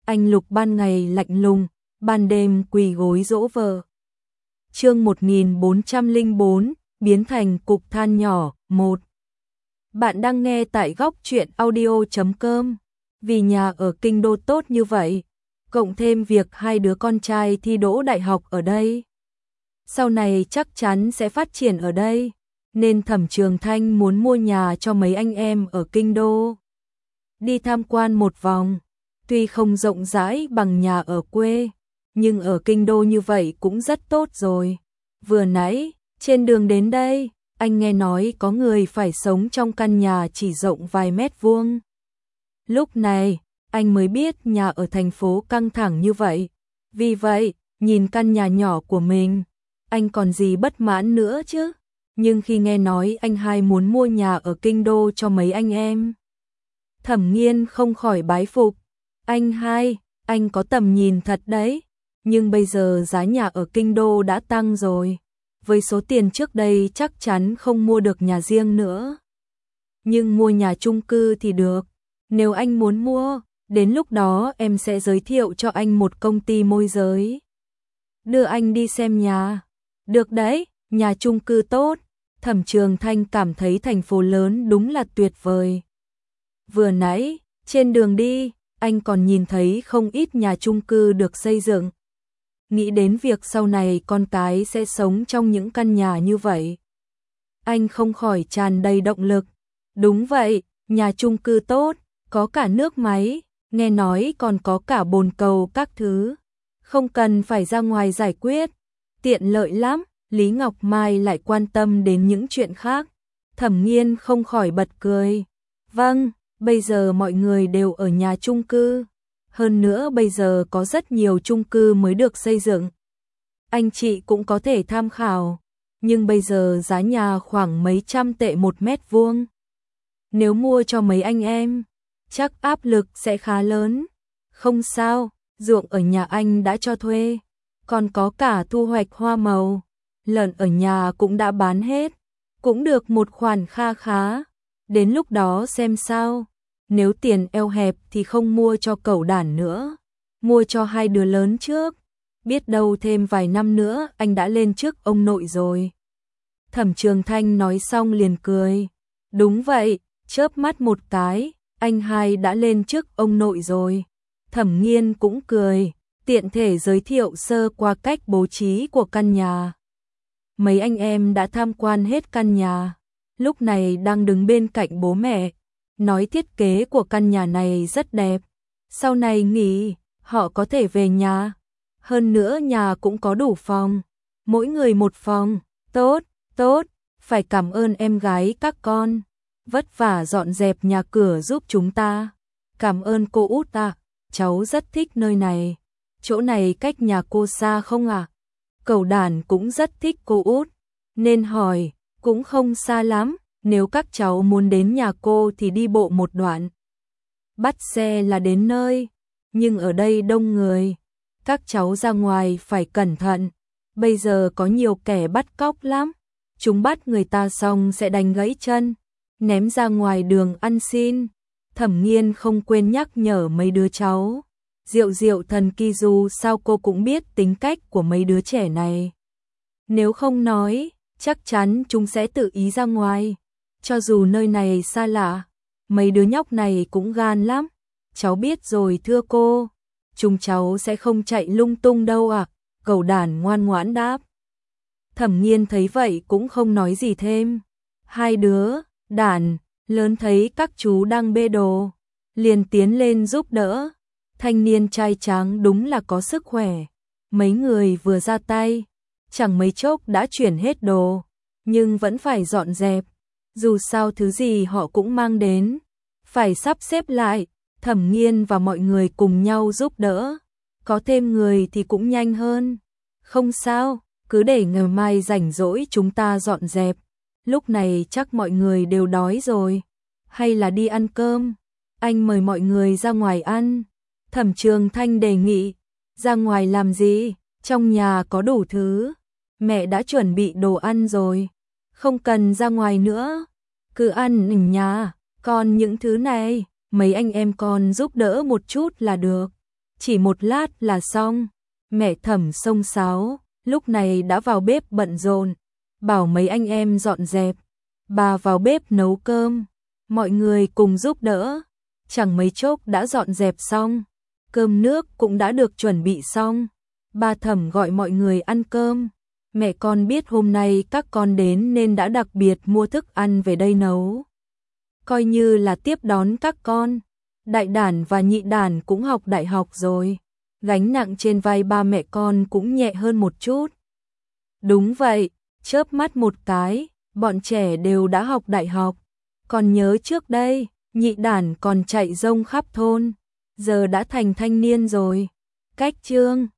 anh Lục ban ngày lạnh lùng, ban đêm quỳ gối dỗ vợ. Chương 1404, biến thành cục than nhỏ. 1. Bạn đang nghe tại góc truyện audio.com. Vì nhà ở kinh đô tốt như vậy, cộng thêm việc hai đứa con trai thi đỗ đại học ở đây, sau này chắc chắn sẽ phát triển ở đây, nên Thẩm Trường Thanh muốn mua nhà cho mấy anh em ở kinh đô. Đi tham quan một vòng, tuy không rộng rãi bằng nhà ở quê, nhưng ở kinh đô như vậy cũng rất tốt rồi. Vừa nãy, trên đường đến đây, anh nghe nói có người phải sống trong căn nhà chỉ rộng vài mét vuông. Lúc này, anh mới biết nhà ở thành phố căng thẳng như vậy. Vì vậy, nhìn căn nhà nhỏ của mình, anh còn gì bất mãn nữa chứ. Nhưng khi nghe nói anh hai muốn mua nhà ở kinh đô cho mấy anh em, Thẩm Nghiên không khỏi bái phục. Anh hai, anh có tầm nhìn thật đấy. Nhưng bây giờ giá nhà ở kinh đô đã tăng rồi. Với số tiền trước đây chắc chắn không mua được nhà riêng nữa. Nhưng mua nhà chung cư thì được. Nếu anh muốn mua, đến lúc đó em sẽ giới thiệu cho anh một công ty môi giới, đưa anh đi xem nhà. Được đấy, nhà chung cư tốt. Thẩm Trường Thanh cảm thấy thành phố lớn đúng là tuyệt vời. Vừa nãy, trên đường đi, anh còn nhìn thấy không ít nhà chung cư được xây dựng. Nghĩ đến việc sau này con cái sẽ sống trong những căn nhà như vậy, anh không khỏi tràn đầy động lực. Đúng vậy, nhà chung cư tốt, có cả nước máy, nghe nói còn có cả bồn cầu các thứ, không cần phải ra ngoài giải quyết, tiện lợi lắm. Lý Ngọc Mai lại quan tâm đến những chuyện khác. Thẩm Nghiên không khỏi bật cười. Vâng, bây giờ mọi người đều ở nhà chung cư. Hơn nữa bây giờ có rất nhiều chung cư mới được xây dựng. Anh chị cũng có thể tham khảo. Nhưng bây giờ giá nhà khoảng mấy trăm tệ một mét vuông. Nếu mua cho mấy anh em, chắc áp lực sẽ khá lớn. Không sao, ruộng ở nhà anh đã cho thuê. Còn có cả thu hoạch hoa màu. Lợn ở nhà cũng đã bán hết. Cũng được một khoản kha khá. Đến lúc đó xem sao. Nếu tiền eo hẹp thì không mua cho cẩu đản nữa. Mua cho hai đứa lớn trước. Biết đâu thêm vài năm nữa anh đã lên chức ông nội rồi. Thẩm Trường Thanh nói xong liền cười. Đúng vậy, chớp mắt một cái, anh hai đã lên chức ông nội rồi. Thẩm Nghiên cũng cười, tiện thể giới thiệu sơ qua cách bố trí của căn nhà. Mấy anh em đã tham quan hết căn nhà, lúc này đang đứng bên cạnh bố mẹ, nói thiết kế của căn nhà này rất đẹp. Sau này nghỉ, họ có thể về nhà. Hơn nữa nhà cũng có đủ phòng, mỗi người một phòng. Tốt, tốt, phải cảm ơn em gái các con, vất vả dọn dẹp nhà cửa giúp chúng ta. Cảm ơn cô út ạ, cháu rất thích nơi này. Chỗ này cách nhà cô xa không ạ? Cẩu đản cũng rất thích cô út, nên hỏi. Cũng không xa lắm, nếu các cháu muốn đến nhà cô thì đi bộ một đoạn, bắt xe là đến nơi. Nhưng ở đây đông người, các cháu ra ngoài phải cẩn thận. Bây giờ có nhiều kẻ bắt cóc lắm. Chúng bắt người ta xong sẽ đánh gãy chân, ném ra ngoài đường ăn xin. Thẩm Nghiên không quên nhắc nhở mấy đứa cháu. Diệu Diệu thần kỳ, dù sao cô cũng biết tính cách của mấy đứa trẻ này. Nếu không nói, chắc chắn chúng sẽ tự ý ra ngoài. Cho dù nơi này xa lạ, mấy đứa nhóc này cũng gan lắm. Cháu biết rồi thưa cô, chúng cháu sẽ không chạy lung tung đâu ạ. Cẩu đản ngoan ngoãn đáp. Thẩm Nghiên thấy vậy cũng không nói gì thêm. Hai đứa đản lớn thấy các chú đang bê đồ, liền tiến lên giúp đỡ. Thanh niên trai tráng đúng là có sức khỏe. Mấy người vừa ra tay, chẳng mấy chốc đã chuyển hết đồ, nhưng vẫn phải dọn dẹp. Dù sao thứ gì họ cũng mang đến, phải sắp xếp lại. Thẩm Nghiên và mọi người cùng nhau giúp đỡ. Có thêm người thì cũng nhanh hơn. Không sao, cứ để ngày mai rảnh rỗi chúng ta dọn dẹp. Lúc này chắc mọi người đều đói rồi. Hay là đi ăn cơm? Anh mời mọi người ra ngoài ăn. Thẩm Trường Thanh đề nghị. Ra ngoài làm gì? Trong nhà có đủ thứ. Mẹ đã chuẩn bị đồ ăn rồi. Không cần ra ngoài nữa. Cứ ăn ở nhà. Còn những thứ này, mấy anh em con giúp đỡ một chút là được. chỉ một lát là xong. Mẹ Thẩm xông xáo, lúc này đã vào bếp bận rộn, bảo mấy anh em dọn dẹp. Bà vào bếp nấu cơm, mọi người cùng giúp đỡ. Chẳng mấy chốc đã dọn dẹp xong, cơm nước cũng đã được chuẩn bị xong. Bà Thẩm gọi mọi người ăn cơm. Mẹ con biết hôm nay các con đến nên đã đặc biệt mua thức ăn về đây nấu. Coi như là tiếp đón các con. Đại đản và nhị đản cũng học đại học rồi. Gánh nặng trên vai ba mẹ con cũng nhẹ hơn một chút. Đúng vậy, chớp mắt một cái, bọn trẻ đều đã học đại học. Còn nhớ trước đây, nhị đản còn chạy rông khắp thôn, giờ đã thành thanh niên rồi. Cách chương